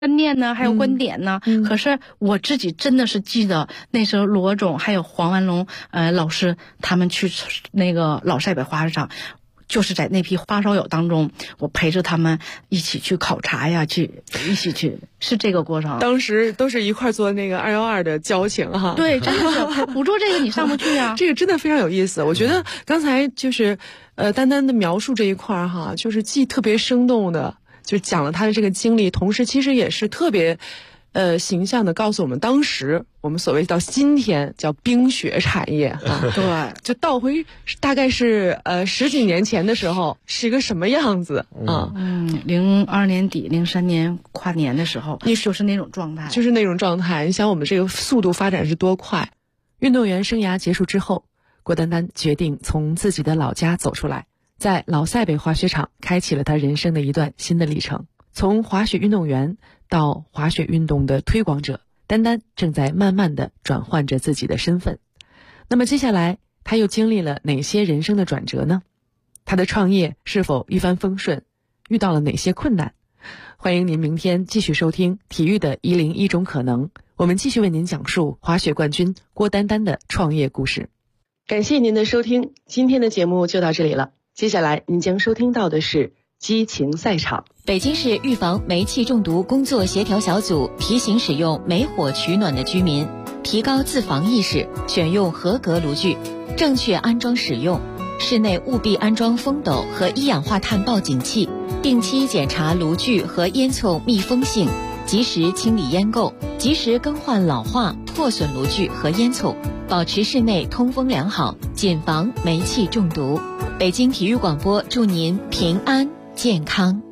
观念呢，还有观点呢。可是我自己真的是记得那时候罗总还有黄万龙老师他们去那个老塞北花市场，就是在那批发烧友当中，我陪着他们一起去考察呀，一起去，是这个过程。 当时都是一块做那个212的交情哈。 对，真的是不做这个你上不去啊。 这个真的非常有意思。我觉得刚才就是丹丹的描述这一块哈，就是既特别生动的就讲了他的这个经历，同时其实也是特别形象的告诉我们当时我们所谓到今天叫冰雪产业啊。 对， 就倒回大概是10几年前的时候是一个什么样子啊 ？02年底03年跨年的时候，就是那种状态， 就是那种状态。你想我们这个速度发展是多快。运动员生涯结束之后，郭丹丹决定从自己的老家走出来，在老塞北滑雪场开启了他人生的一段新的历程。从滑雪运动员到滑雪运动的推广者，丹丹正在慢慢地转换着自己的身份。那么接下来他又经历了哪些人生的转折呢？他的创业是否一帆风顺？遇到了哪些困难？欢迎您明天继续收听《体育的101种可能》，我们继续为您讲述滑雪冠军郭丹丹的创业故事。感谢您的收听，今天的节目就到这里了。接下来您将收听到的是激情赛场。 北京市预防煤气中毒工作协调小组提醒使用煤火取暖的居民提高自防意识，选用合格炉具，正确安装使用。室内务必安装风斗和一氧化碳报警器，定期检查炉具和烟囱密封性，及时清理烟垢，及时更换老化破损炉具和烟囱，保持室内通风良好，谨防煤气中毒。北京体育广播祝您平安健康。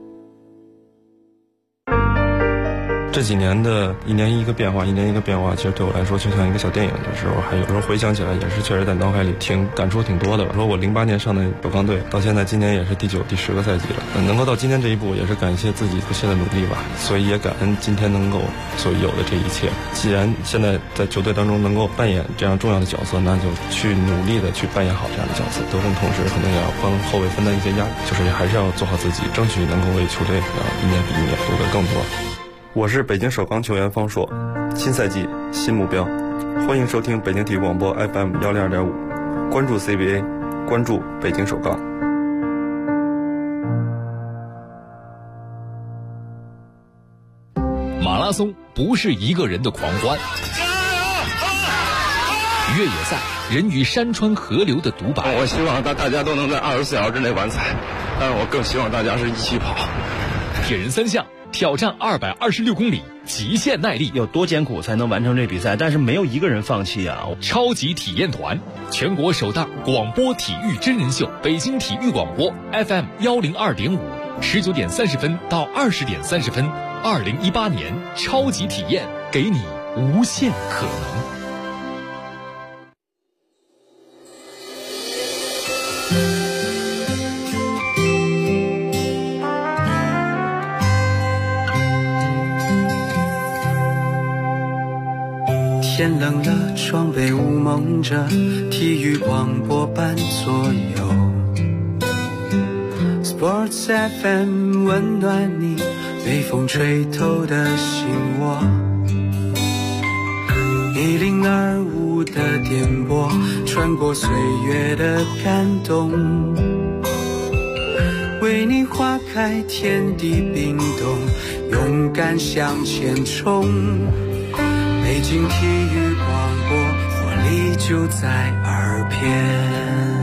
这几年的一年一个变化，其实对我来说就像一个小电影，就是我还有时候回想起来，也是确实在脑海里感触挺多的吧。说我08年上的首钢队，到现在今年也是第9、第10个赛季了，能够到今天这一步，也是感谢自己不懈的努力吧。所以也感恩今天能够所有的这一切。既然现在在球队当中能够扮演这样重要的角色，那就去努力的去扮演好这样的角色。得分同时可能也要帮后卫分担一些压力，就是还是要做好自己，争取能够为球队一年比一年做得更多。我是北京首钢球员方硕，新赛季新目标，欢迎收听北京体育广播 FM 102.5，关注 CBA， 关注北京首钢。 马拉松不是一个人的狂欢，越野赛人与山川河流的独白。 我希望大家都能在24小时之内完赛，但是我更希望大家是一起跑。 铁人3项挑战226公里，极限耐力， 有多艰苦才能完成这比赛？但是没有一个人放弃啊！ 超级体验团，全国首档广播体育真人秀，北京体育广播 FM 102.5，19点30分到20点30分，2018年超级体验，给你无限可能。 天冷了，窗被雾蒙着，体育广播伴左右。Sports FM 温暖你被风吹透的心窝。1025的电波，穿过岁月的感动，为你划开天地冰冻，勇敢向前冲。北京体育广播，活力就在耳边。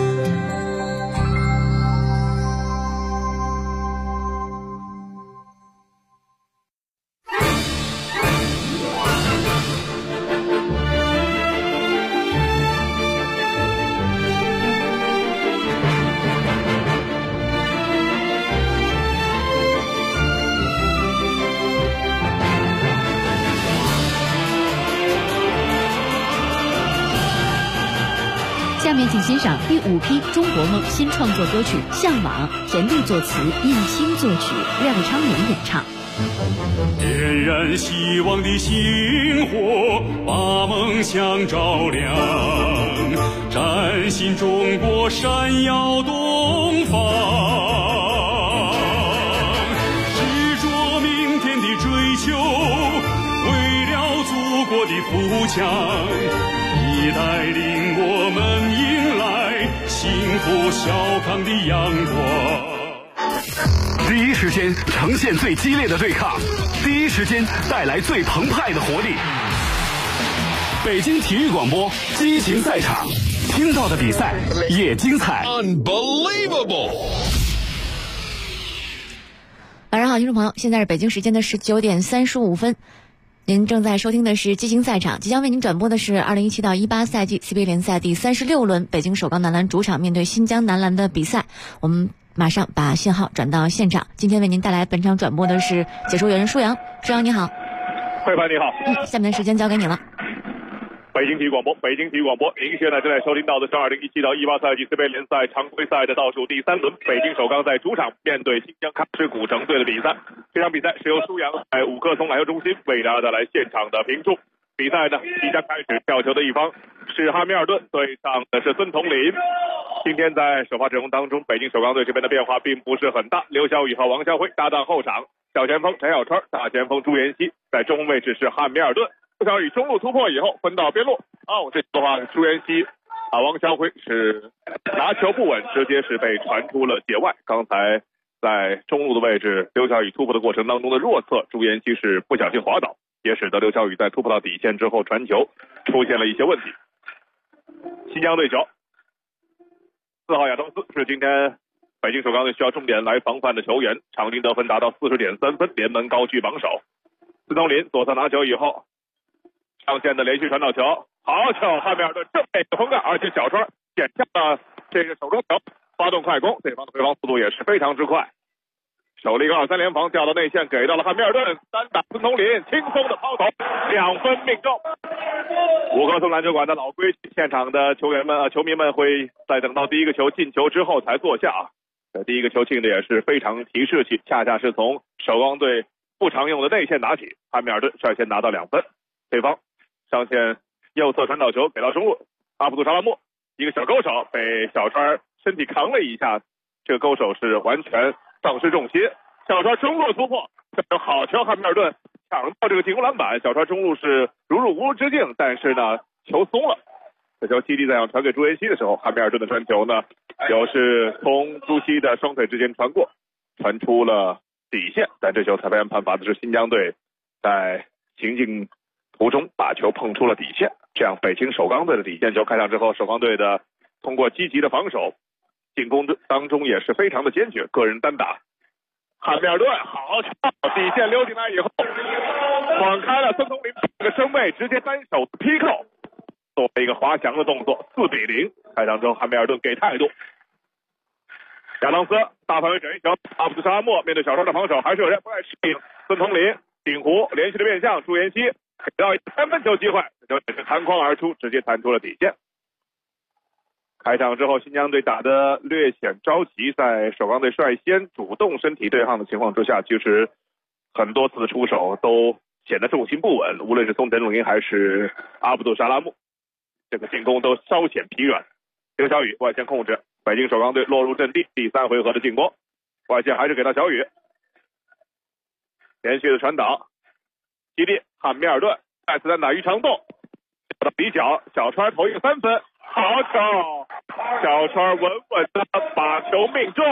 下面请欣赏第5批中国梦新创作歌曲《向往》，田地作词，应钦作曲，廖昌永演唱。 点燃希望的星火，把梦想照亮，崭新中国闪耀东方，执着明天的追求， 秀，为了祖国的富强，你带领我们迎来幸福小康的阳光。 第一时间呈现最激烈的对抗，第一时间带来最澎湃的活力。北京体育广播激情赛场，听到的比赛也精彩。 Unbelievable！ 晚上好，听众朋友，现在是北京时间的19点35分。您正在收听的是激情赛场，即将为您转播的是2017到18赛季 CBA 联赛第36轮北京首钢男篮主场面对新疆男篮的比赛。我们马上把信号转到现场，今天为您带来本场转播的是解说员舒阳。舒阳你好。 慧凡你好。 下面的时间交给你了。 北京体育广播，您现在正在收听到的是2017到18赛季 CBA 联赛常规赛的倒数第3轮，北京首钢在主场面对新疆喀什古城队的比赛。这场比赛是由舒阳在五棵松篮球中心为大家带来现场的评述。比赛呢即将开始，跳球的一方是汉密尔顿，对上的是孙同林。今天在首发阵容当中，北京首钢队这边的变化并不是很大，刘晓宇和王晓辉搭档后场，小前锋陈小川，大前锋朱妍希，在中卫位置是汉密尔顿。刘晓宇中路突破以后分到边路，这次的话朱妍希王晓辉是拿球不稳，直接是被传出了界外。刚才在中路的位置，刘晓宇突破的过程当中的弱侧，朱妍希是不小心滑倒，也使得刘晓宇在突破到底线之后传球出现了一些问题。新疆队球4号亚当斯是今天北京首钢队需要重点来防范的球员，场均得分达到40.3分，联盟高居榜首。孙同林左侧拿球以后上线的连续传导球，好球，汉密尔顿正面封盖，而且小川捡下了这个手中球，发动快攻，对方的回防速度也是非常之快，手里一个2-3联防掉到内线，给到了汉密尔顿，单打孙同林轻松的抛投，2分命中。五棵松篮球馆的老规矩，现场的球迷们会在等到第一个球进球之后才坐下第一个球进的也是非常提士气，恰恰是从首钢队不常用的内线打起，汉密尔顿率先拿到2分。对方上线右侧传导球给到中路，阿卜杜沙拉木一个小勾手被小川身体扛了一下，这个勾手是完全丧失重心，小川中路突破，好球，汉密尔顿抢到这个进攻篮板，小川中路是如入无人之境，但是呢球松了，这球基地在想传给朱妍希的时候，汉密尔顿的传球呢又是从朱熹的双腿之间传过，传出了底线，但这球裁判员判罚的是新疆队在行进途中把球碰出了底线，这样北京首钢队的底线球开场之后，首钢队的通过积极的防守，进攻当中也是非常的坚决，个人单打，汉密尔顿好球，底线溜进来以后晃开了孙同林这个身位，直接单手劈扣，做了一个滑翔的动作，4-0。开场之后汉密尔顿给态度，亚当斯大范围整一球，阿卜杜沙拉莫面对小川的防守还是有人不太适应，孙同林顶弧连续的变向，朱妍希给到一个3分球机会，这球也是弹框而出，直接弹出了底线。开场之后新疆队打得略显着急，在首钢队率先主动身体对抗的情况之下，其实很多次的出手都显得重心不稳，无论是从陈鲁英还是阿卜杜沙拉木，这个进攻都稍显疲软。刘晓宇外线控制，北京首钢队落入阵地，第3回合的进攻，外线还是给到小宇，连续的传导，基地汉密尔顿再次单打于长栋，到底角，小川投一个3分，好球，小川稳稳的把球命中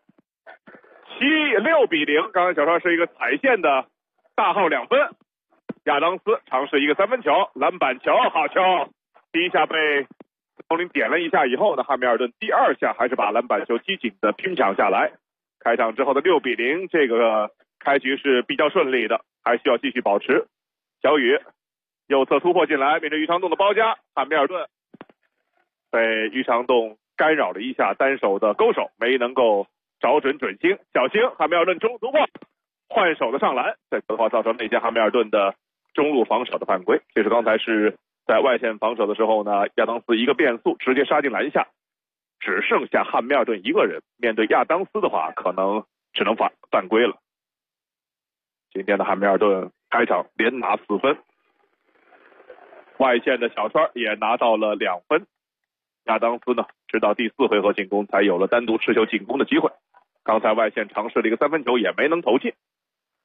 ，6-0。刚才小川是一个踩线的大号2分，亚当斯尝试一个3分球，篮板球，好球，第一下被丛林点了一下以后呢，汉密尔顿第2下还是把篮板球机警的拼抢下来。开场之后的6-0，这个开局是比较顺利的，还需要继续保持。小宇右侧突破进来，面对于长栋的包夹，汉密尔顿被于长栋干扰了一下，单手的勾手没能够找准准星，小星汉密尔顿中路突破，换手的上篮，这球的话造成内线汉密尔顿的中路防守的犯规。这是刚才是在外线防守的时候呢，亚当斯一个变速直接杀进篮下，只剩下汉密尔顿一个人，面对亚当斯的话可能只能犯规了。今天的汉密尔顿开场连拿4分，外线的小川也拿到了2分，亚当斯呢直到第4回合进攻才有了单独持球进攻的机会，刚才外线尝试了一个3分球也没能投进。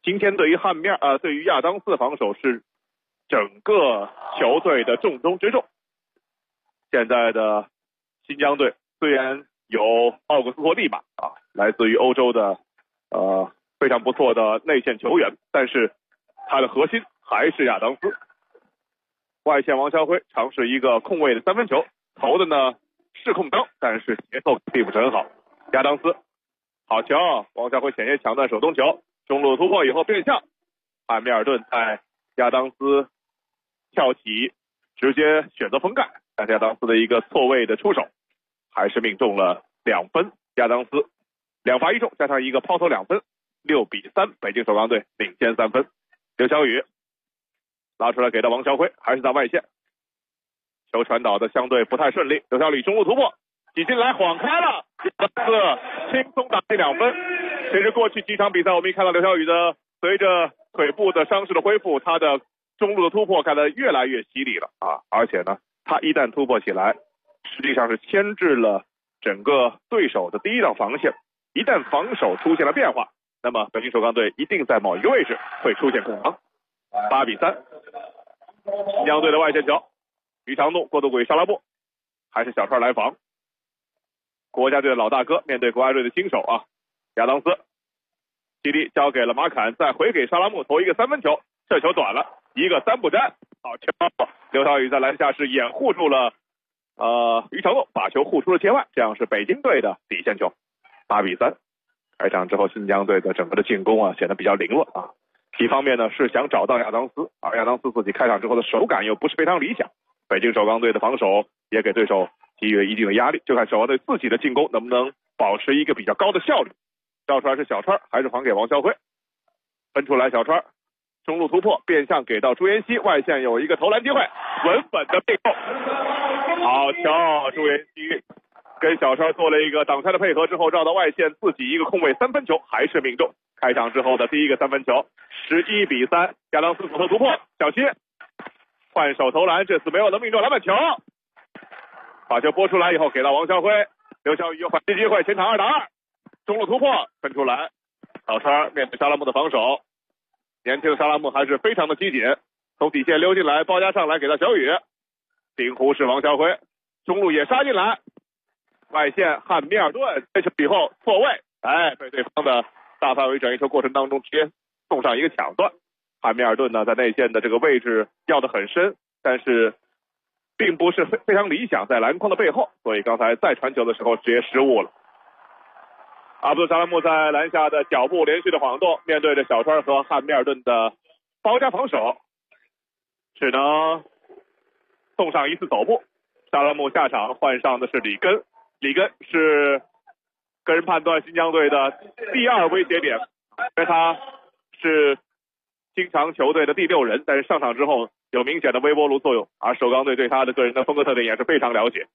今天对于亚当斯防守是整个球队的重中之重。现在的新疆队虽然有奥古斯托利马来自于欧洲的非常不错的内线球员，但是他的核心还是亚当斯。外线王肖辉尝试一个空位的三分球，投的呢是空当，但是节奏并不是很好。亚当斯好球，王肖辉险些抢断手中球，中路突破以后变向，汉密尔顿在亚当斯跳起直接选择封盖，但是亚当斯的一个错位的出手还是命中了2分。亚当斯2罚1中加上一个抛投2分，6-3，北京首钢队领先3分。刘晓宇拉出来给到王肖辉，还是在外线，球传导的相对不太顺利，刘晓宇中路突破挤进来晃开了，轻松打进2分。其实过去几场比赛我们一看到刘晓宇的随着腿部的伤势的恢复，他的中路的突破看得越来越犀利了而且呢他一旦突破起来，实际上是牵制了整个对手的第一道防线。一旦防守出现了变化，那么北京首钢队一定在某一个位置会出现空当。8-3，新疆队的外线球，于长怒过渡给沙拉布，还是小川来防。国家队的老大哥面对国家队的新手亚当斯，基地交给了马坎，再回给沙拉木投一个3分球，这球短了，一个3不沾，好球！刘晓宇在篮下是掩护住了于长怒，把球护出了界外，这样是北京队的底线球。8-3，开场之后新疆队的整个的进攻显得比较凌乱一方面呢是想找到亚当斯，而亚当斯自己开场之后的手感又不是非常理想，北京首钢队的防守也给对手给予了一定的压力，就看首钢队自己的进攻能不能保持一个比较高的效率。绕出来是小川，还是还给王肖辉，分出来小川中路突破变向给到朱妍希，外线有一个投篮机会，稳稳的背后，好球！朱妍希跟小川做了一个挡拆的配合之后，绕到外线自己一个空位3分球还是命中。开场之后的第一个3分球，11-3，亚当斯左侧突破，小切换手投篮，这次没有能命中篮板球，把球拨出来以后给到王肖辉，刘晓宇有反击机会，前场2打2，中路突破分出来，小川面对沙拉木的防守，年轻的沙拉木还是非常的机警，从底线溜进来，包夹上来给到小宇，顶弧是王肖辉，中路也杀进来，外线汉密尔顿接球以后错位，被对方的大范围转移球过程当中直接送上一个抢断。汉密尔顿呢在内线的这个位置要得很深，但是并不是非常理想，在篮筐的背后，所以刚才再传球的时候直接失误了。阿卜杜沙拉木在篮下的脚步连续的晃动，面对着小川和汉密尔顿的包夹防守，只能送上一次走步。沙拉木下场换上的是里根，里根是个人判断新疆队的第2威胁点，因为他是经常球队的第6人，但是上场之后有明显的微波炉作用，而首钢队对他的个人的风格特点也是非常了解。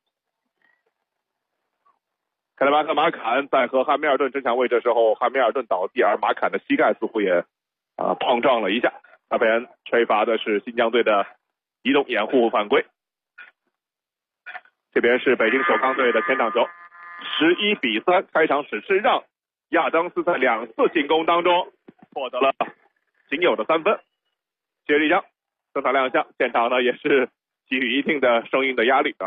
凯莱巴克马坎在和汉密尔顿争抢位置的时候，汉密尔顿倒地，而马坎的膝盖似乎也碰撞了一下，那边吹罚的是新疆队的移动掩护犯规。这边是北京首钢队的前场球，11-3，开场只是让亚当斯在2次进攻当中获得了仅有的3分。谢立江登场亮相，现场呢也是给予一定的声音的压力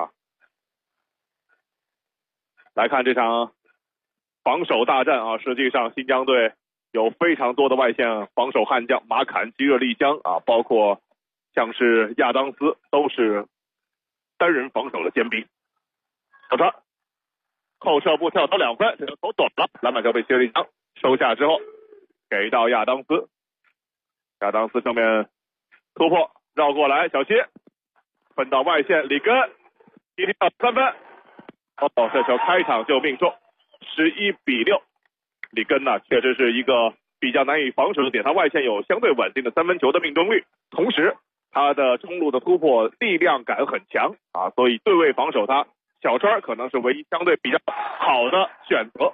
来看这场防守大战实际上新疆队有非常多的外线防守悍将，马坎、基热丽江包括像是亚当斯都是单人防守的尖兵。小川后撤步跳投2分，这球投短了，篮板球被谢立江收下之后给到亚当斯，亚当斯正面突破绕过来，小切分到外线，里根一定要3分，这球开场就命中，11-6。里根呢确实是一个比较难以防守的点，他外线有相对稳定的3分球的命中率，同时他的中路的突破力量感很强所以对位防守他，小川可能是唯一相对比较好的选择。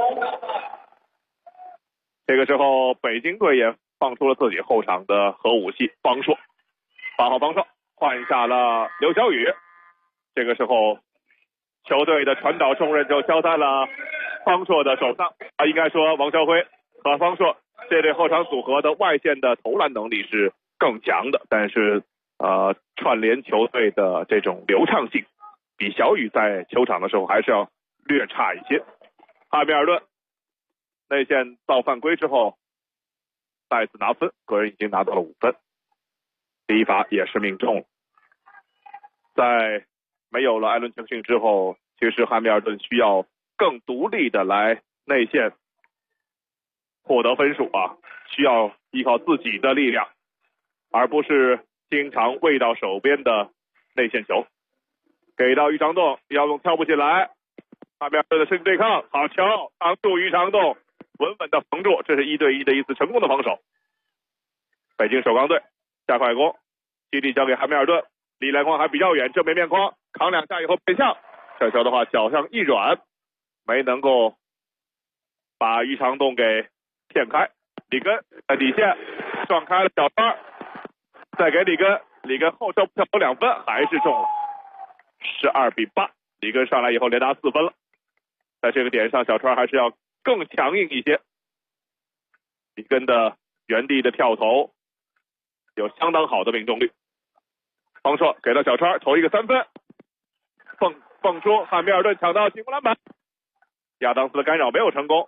这个时候北京队也放出了自己后场的核武器方硕，8号方硕换下了刘晓宇，这个时候球队的传导重任就交在了方硕的手上应该说王肖辉和方硕这对后场组合的外线的投篮能力是更强的，但是串联球队的这种流畅性比小雨在球场的时候还是要略差一些。汉密尔顿内线造犯规之后再次拿分，个人已经拿到了5分，第一罚也是命中了。在没有了艾伦·琼逊之后，其实汉密尔顿需要更独立的来内线获得分数啊，需要依靠自己的力量，而不是经常喂到手边的内线球。给到于长栋，于长栋跳不起来，汉密尔顿的身体对抗，好球，挡住于长栋，稳稳的防住，这是1对1的一次成功的防守。北京首钢队下快攻，基地交给汉密尔顿，离篮筐还比较远，正面面框扛2下以后变向，这球的话脚上一软，没能够把于长栋给骗开。里根在底线撞开了小川，再给里根，里根后撤跳投2分，还是中了，12比8。里根上来以后连拿4分了，在这个点上小川还是要更强硬一些。里根的原地的跳投有相当好的命中率。方硕给到小川投一个3分，蹦出，汉密尔顿抢到进攻篮板，亚当斯的干扰没有成功，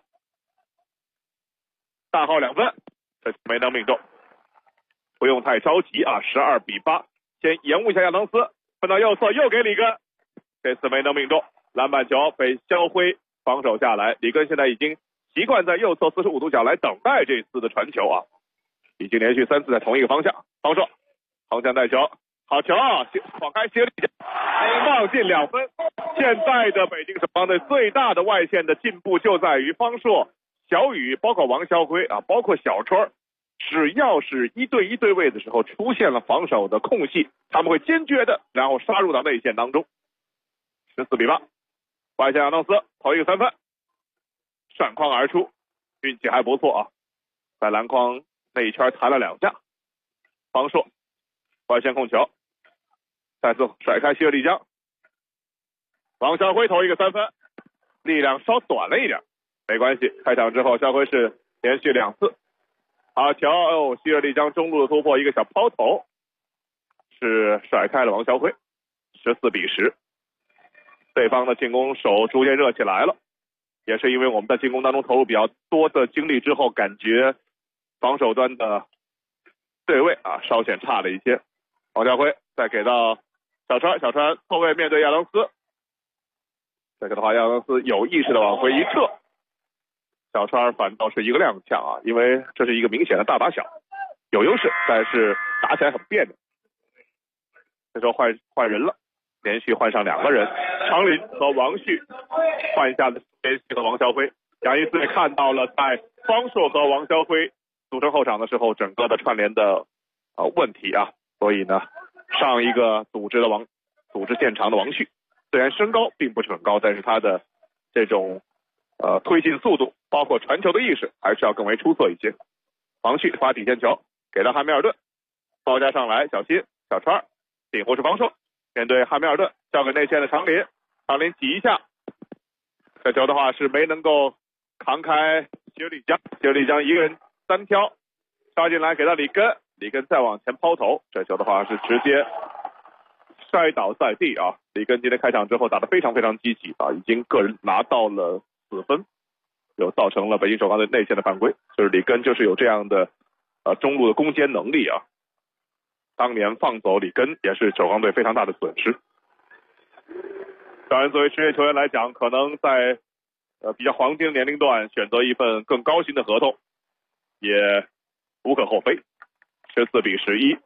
大号2分，这没能命中。不用太着急啊，12比8，先延误一下亚当斯，分到右侧又给里根，这次没能命中，篮板球被肖辉防守下来。里根现在已经习惯在右侧45度角来等待这次的传球啊，已经连续3次在同一个方向。方硕横向带球，好球，晃开谢里江，放进2分。现在的北京首钢队最大的外线的进步就在于方硕、小雨，包括王肖辉啊，包括小川，只要是1对1对位的时候出现了防守的空隙，他们会坚决的然后杀入到内线当中。14比8，外线亚当斯投一个3分，闪筐而出，运气还不错啊，在篮筐内圈弹了2下。方硕外线控球，再次甩开希尔利江，王肖辉投一个3分，力量稍短了一点，没关系，开场之后肖辉是连续2次好球，希尔利江中路的突破，一个小抛投是甩开了王肖辉。14比10，对方的进攻手逐渐热起来了，也是因为我们在进攻当中投入比较多的精力之后，感觉防守端的对位啊稍显差了一些。王家辉再给到小川，小川后卫面对亚当斯，这个的话亚当斯有意识的往回一撤，小川反倒是一个踉跄啊，因为这是一个明显的大打小，有优势，但是打起来很别扭。这时候换人了，连续换上2个人，常林和王旭换下的连续和王肖辉。杨一思也看到了在方硕和王肖辉组成后场的时候整个的串联的问题啊，所以呢上一个组织现场的王旭，虽然身高并不是很高，但是他的这种推进速度包括传球的意识还是要更为出色一些。王旭发底线球给到汉密尔顿，包夹上来，小心小川顶或是防守，面对汉密尔顿交给内线的常林，常林挤一下，这球的话是没能够扛开希尔利江，希尔利江一个人3挑杀进来给到里根，里根再往前抛投，这球的话是直接摔倒在地啊。里根今天开场之后打得非常非常积极啊，已经个人拿到了4分，就造成了北京首钢队内线的犯规，就是里根就是有这样的中路的攻坚能力啊。当年放走里根也是首钢队非常大的损失。当然作为职业球员来讲，可能在比较黄金的年龄段选择一份更高薪的合同也无可厚非。14比11，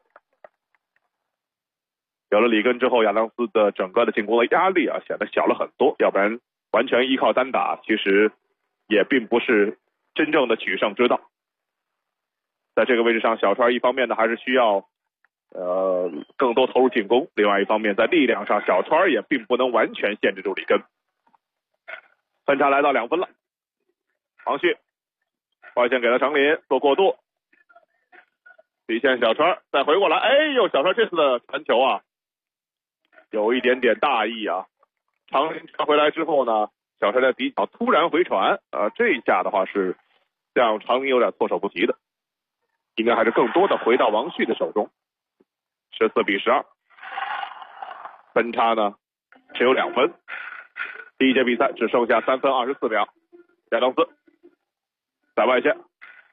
有了里根之后，亚当斯的整个的进攻的压力啊显得小了很多，要不然完全依靠单打其实也并不是真正的取胜之道。在这个位置上，小川一方面呢还是需要更多投入进攻，另外一方面在力量上小川也并不能完全限制住里根。分差来到2分了，王旭外线给了常林做过渡，底线小川再回过来，小川这次的传球啊有一点点大意啊，常林传回来之后呢，小川在底角突然回传，这一下的话是让长宁有点措手不及的。应该还是更多的回到王旭的手中。14-12，分差呢只有2分。第一节比赛只剩下3分24秒。亚当斯在外线，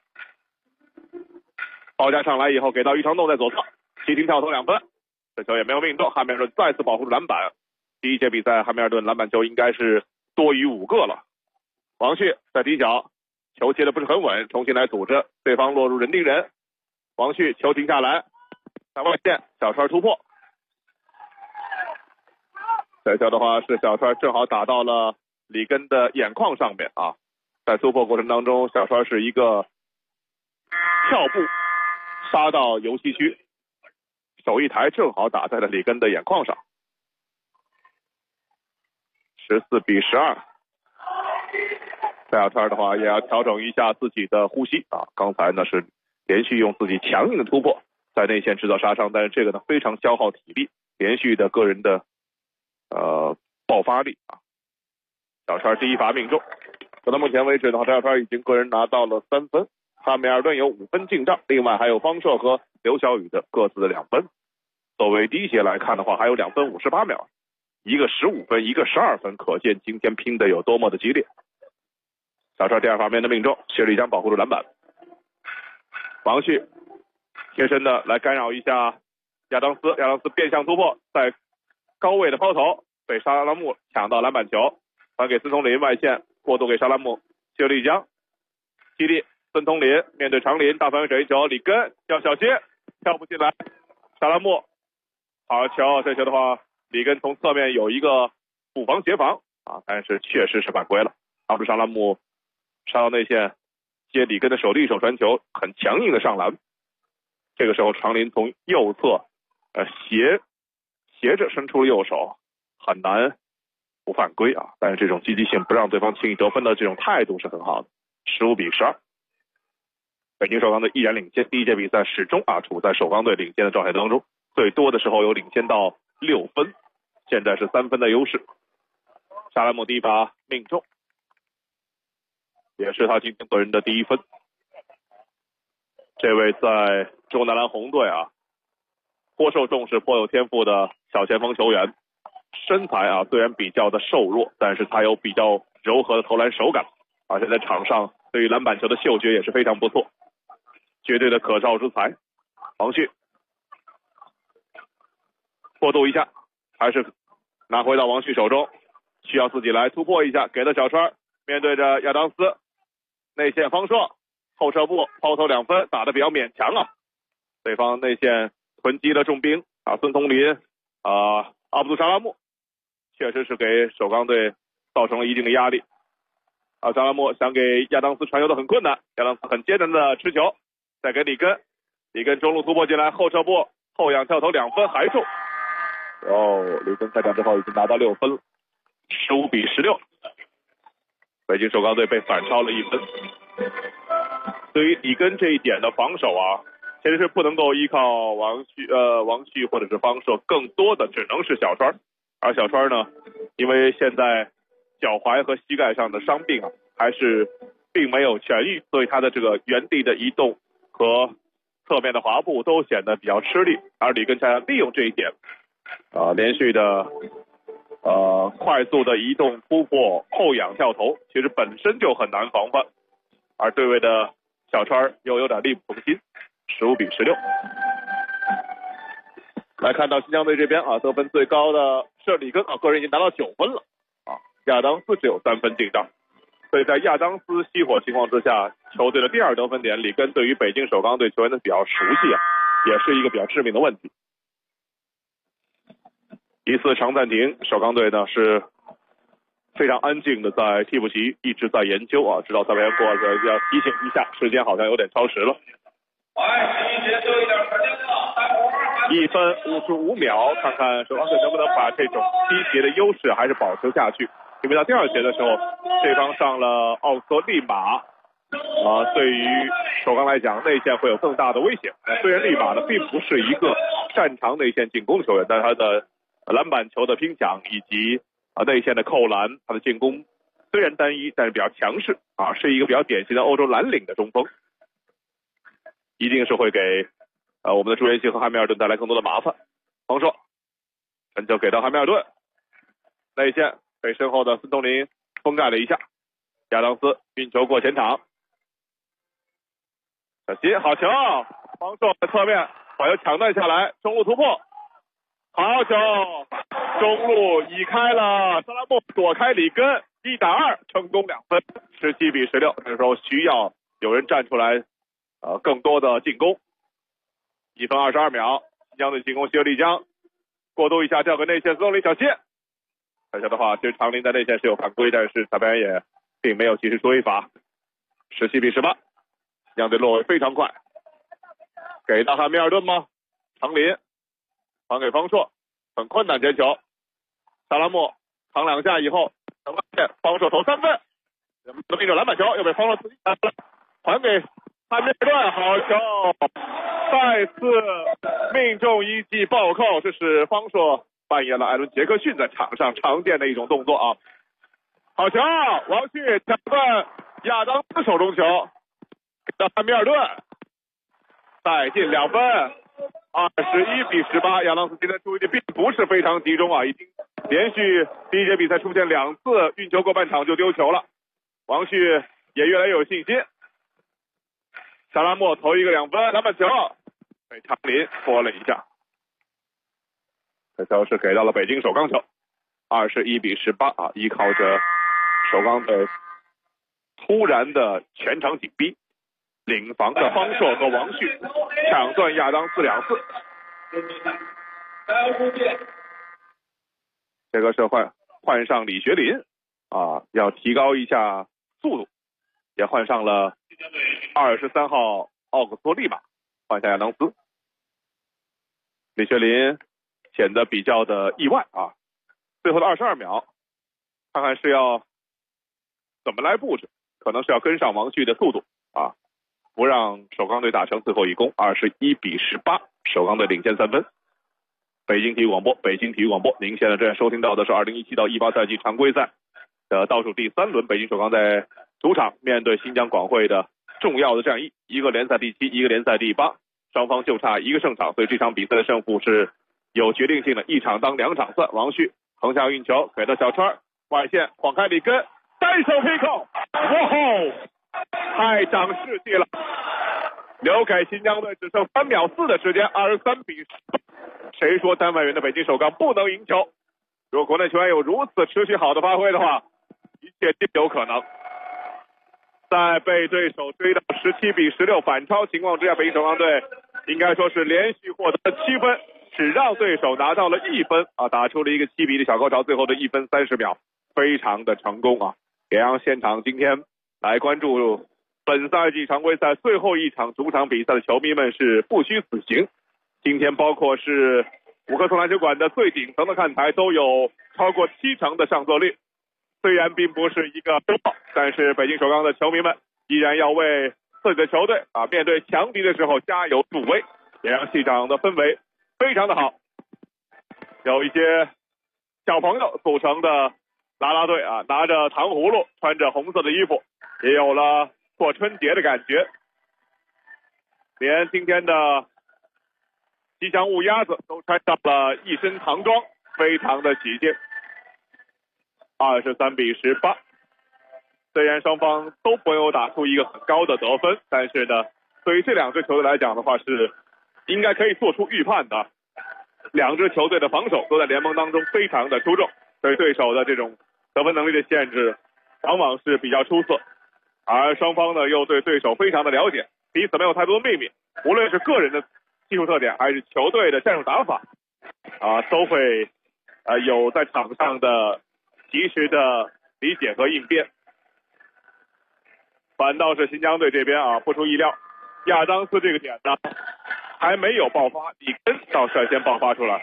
包夹上来以后给到于长栋在左侧，急停跳投2分，这球也没有命中。汉密尔顿再次保护住篮板。第一节比赛汉密尔顿篮板球应该是多于5个了。王旭在底角，球接的不是很稳，重新来组织，对方落入人盯人。王旭球停下来，在外线小川突破，这球的话是小川正好打到了里根的眼眶上面啊。在突破过程当中，小川是一个跳步杀到游戏区，手一抬正好打在了里根的眼眶上。14-12，小川的话也要调整一下自己的呼吸啊。刚才呢是连续用自己强硬的突破在内线制造杀伤，但是这个呢非常消耗体力，连续的个人的爆发力啊。小川第一罚命中。到目前为止的话，小川已经个人拿到了3分，汉密尔顿有5分进账，另外还有方硕和刘晓宇的各自的2分。作为第一节来看的话，还有2分58秒，一个15分，一个12分，可见今天拼的有多么的激烈。小川第2罚面的命中，谢立江保护住篮板。王旭贴身的来干扰一下亚当斯，亚当斯变向突破，在高位的抛投被沙拉木抢到篮板球，还给孙通林外线过渡给沙拉木，谢立江基地，孙通林面对长林大范围转移球，里根要小心跳不进来，沙拉木好球，这球的话里根从侧面有一个补防协防啊，但是确实是犯规了。当时沙拉木杀到内线接里根的手力手传球，很强硬的上篮。这个时候长林从右侧斜着伸出了右手，很难不犯规啊。但是这种积极性不让对方轻易得分的这种态度是很好的。15-12，北京首钢队依然领先，第一节比赛始终处在首钢队领先的状态当中，最多的时候有领先到6分，现在是3分的优势。沙拉木第一罚命中，也是他今天个人的第1分。这位在中国男篮红队颇受重视、颇有天赋的小前锋球员，身材虽然比较的瘦弱，但是他有比较柔和的投篮手感，而且在场上对于篮板球的嗅觉也是非常不错，绝对的可造之才。王旭过渡一下，还是拿回到王旭手中，需要自己来突破一下，给了小川，面对着亚当斯，内线方硕后撤步抛投2分，打得比较勉强对方内线囤积了重兵孙通林阿卜杜沙拉木，确实是给首钢队造成了一定的压力沙拉木想给亚当斯传球的很困难，亚当斯很艰难的持球，再给里根中路突破进来，后撤步后仰跳投2分还中里根开场之后已经拿到6分了。15-16，北京首钢队被反超了1分。对于里根这一点的防守其实是不能够依靠王旭或者是方硕，更多的只能是小川。而小川呢，因为现在脚踝和膝盖上的伤病还是并没有痊愈，所以他的这个原地的移动和侧面的滑步都显得比较吃力。而里根才利用这一点连续的快速的移动突破后仰跳投，其实本身就很难防范，而对位的小川又有点力不从心。15-16，来看到新疆队这边得分最高的是里根个人已经拿到9分了亚当斯只有3分进账，所以在亚当斯熄火情况之下，球队的第2得分点里根对于北京首钢队球员的比较熟悉也是一个比较致命的问题。一次长暂停，首钢队呢是非常安静的在替补席一直在研究直到3边过来要提醒一下，时间好像有点超时了。1分55秒，看看首钢队能不能把这种积极的优势还是保持下去。因为到第2节的时候，对方上了奥斯利马对于首钢来讲内线会有更大的威胁。虽然利马呢并不是一个擅长内线进攻的球员，但他的篮板球的拼抢以及内线的扣篮，他的进攻虽然单一，但是比较强势啊，是一个比较典型的欧洲蓝领的中锋，一定是会给我们的朱彦西和汉密尔顿带来更多的麻烦。方硕传球给到汉密尔顿，内线被身后的孙东林封盖了一下，亚当斯运球过前场，小西好球，方硕在侧面把球抢断下来，中路突破，好球，中路移开了萨拉莫，躲开里根，1打2，成功2分，17比16。这时候需要有人站出来，更多的进攻。1分22秒，新疆队进攻，希尔丽江过渡一下，交给内线孙东林，小谢。这下的话，其实长林在内线是有犯规，但是裁判也并没有及时吹罚。17比18，新疆队落位非常快，给到汉密尔顿吗？长林还给方硕，很困难接球，萨拉莫扛2下以后，方硕投3分，命中篮板球又被方硕自己打了，还给汉密尔顿，好球，再次命中一记暴扣，这是方硕扮演了艾伦·杰克逊在场上常见的一种动作啊！好球，王旭抢断亚当斯手中球，给到汉密尔顿，再进2分，21比18。亚当斯今天注意力并不是非常集中啊，已经连续第一节比赛出现2次运球过半场就丢球了。王旭也越来越有信心。萨拉莫投一个2分篮板球，被长林拨了一下。这球是给到了北京首钢球，21比18啊！依靠着首钢队突然的全场紧逼，领防的方硕和王旭抢断亚当斯2次。这个是换上李学林啊，要提高一下速度，也换上了23号奥古斯托利马，换下亚当斯。李学林显得比较的意外啊！最后的22秒，看看是要怎么来布置，可能是要跟上王旭的速度啊，不让首钢队打成最后一攻。21比18，首钢队领先3分。北京体育广播，北京体育广播，您现在正在收听到的是2017到18赛季常规赛的倒数第3轮，北京首钢在主场面对新疆广汇的重要的战役，一个联赛第7，一个联赛第8，双方就差1个胜场，所以这场比赛的胜负是有决定性的，一场当2场算。王旭横下运球给到小川，外线晃开里根，单手劈扣，哇吼，太长士气了，留给新疆队只剩3秒4的时间，23比10。谁说单外援的北京首钢不能赢球？如果国内球员有如此持续好的发挥的话，一切皆有可能。在被对手追到17比16反超情况之下，北京首钢队应该说是连续获得7分，只让对手拿到了1分啊，打出了一个7比1的小高潮，最后的1分30秒，非常的成功啊！也让现场今天来关注本赛季常规赛最后一场主场比赛的球迷们是不虚此行。今天包括是五棵松篮球馆的最顶层的看台都有超过70%的上座率，虽然并不是一个周报，但是北京首钢的球迷们依然要为自己的球队啊面对强敌的时候加油助威，也让现场的氛围非常的好。有一些小朋友组成的啦啦队啊，拿着糖葫芦，穿着红色的衣服，也有了过春节的感觉。连今天的吉祥物鸭子都穿上了一身唐装，非常的喜庆。23比18，虽然双方都没有打出一个很高的得分，但是呢，对于这2支球队来讲的话，是应该可以做出预判的。2支球队的防守都在联盟当中非常的出众，对对手的这种得分能力的限制往往是比较出色，而双方呢又对对手非常的了解，彼此没有太多的秘密，无论是个人的技术特点还是球队的战术打法都会有在场上的及时的理解和应变。反倒是新疆队这边不出意料，亚当斯这个点呢还没有爆发，里根倒率先爆发出来。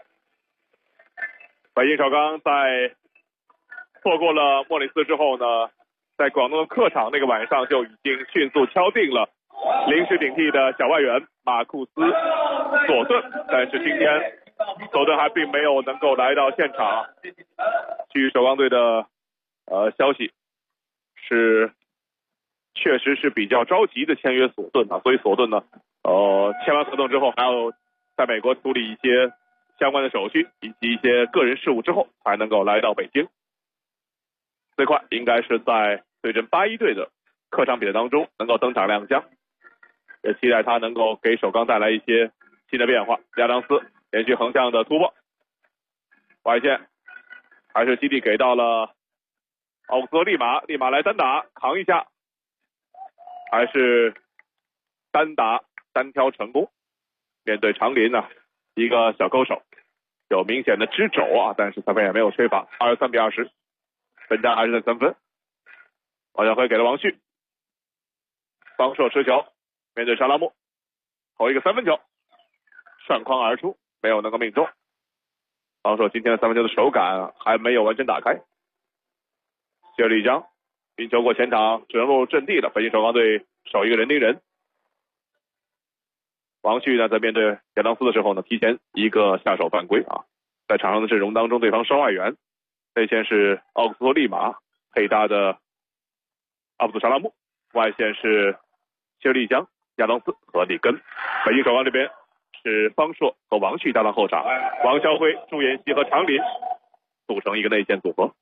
北京首钢在错过了莫里斯之后呢，在广东的客场那个晚上就已经迅速敲定了临时顶替的小外援马库斯·索顿，但是今天索顿还并没有能够来到现场。据首钢队的消息是确实是比较着急的签约索顿啊，所以索顿呢签完合同之后还要在美国处理一些相关的手续以及一些个人事务之后才能够来到北京。最快应该是在对阵81队的客场比赛当中能够登场亮相，也期待他能够给首钢带来一些新的变化。亚当斯连续横向的突破，外线还是基地给到了奥斯利马，利马来单打扛一下，还是单打单挑成功。面对长林呢，一个小勾手，有明显的支肘啊，但是裁判也没有吹罚。23-20，分差还是在3分。王小辉给了王旭，方硕持球，面对沙拉木，投一个3分球，上框而出，没有能够命中。方硕今天的3分球的手感还没有完全打开。谢立章运球过前场，只能落入阵地了。北京首钢队守一个人盯人。王旭呢，在面对亚当斯的时候呢，提前一个下手犯规啊。在场上的阵容当中，对方双外援，内线是奥克斯托利马配搭的阿卜杜沙拉木，外线是谢立江、亚当斯和里根。北京首钢这边是方硕和王旭搭档后场，王肖辉、朱彦西和常林组成一个内线组合。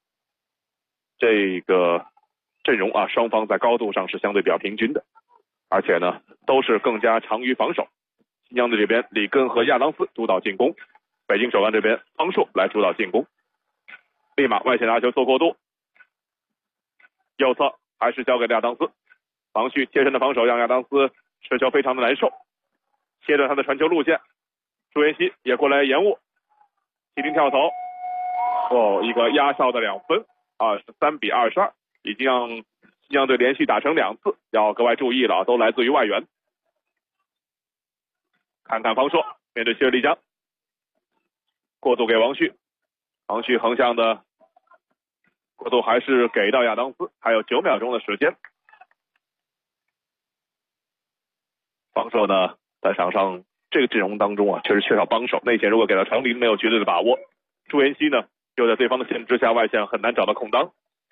这个阵容啊，双方在高度上是相对比较平均的，而且呢都是更加长于防守。新疆队这边里根和亚当斯主导进攻，北京首钢这边方硕来主导进攻。立马外线拿球做过渡，右侧还是交给亚当斯，王旭贴身的防守让亚当斯持球非常的难受，切断他的传球路线。朱彦西也过来延误，麒麟跳投，一个压哨的2分，23-22，已经让新疆队连续打成2次，要格外注意了，都来自于外援。看看方硕面对谢立江，过渡给王旭，王旭横向的过渡还是给到亚当斯，还有9秒钟的时间。方硕呢，在场上这个阵容当中啊，确实缺少帮手，内线如果给到常林没有绝对的把握，朱彦西呢又在对方的限制之下，外线很难找到空当。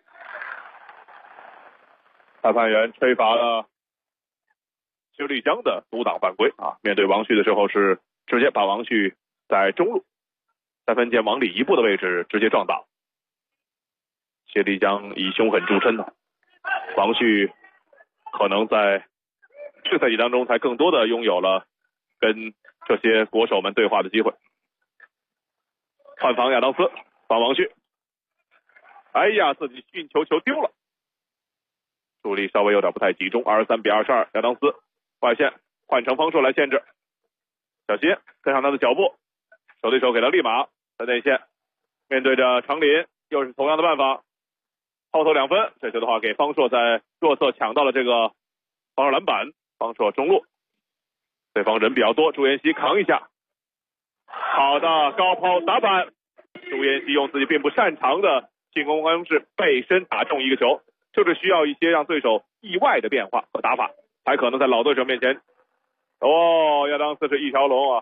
裁判员吹罚了谢立江的阻挡犯规啊！面对王旭的时候是直接把王旭在中路3分线往里一步的位置直接撞倒。谢立江以凶狠著称的，王旭可能在这个赛季当中才更多的拥有了跟这些国手们对话的机会。换防亚当斯，防王旭，哎呀，自己运球丢了，助力稍微有点不太集中。23-22，亚当斯外线换成方硕来限制，小心跟上他的脚步，手对手给到立马在内线，面对着常林，又是同样的办法，抛投2分。这球的话给方硕在弱侧抢到了这个防守篮板，方硕中路，对方人比较多，朱彦西扛一下，好的高抛打板，朱彦西用自己并不擅长的进攻方式背身打中一个球，就是需要一些让对手意外的变化和打法，才可能在老对手面前。亚当斯是一条龙啊，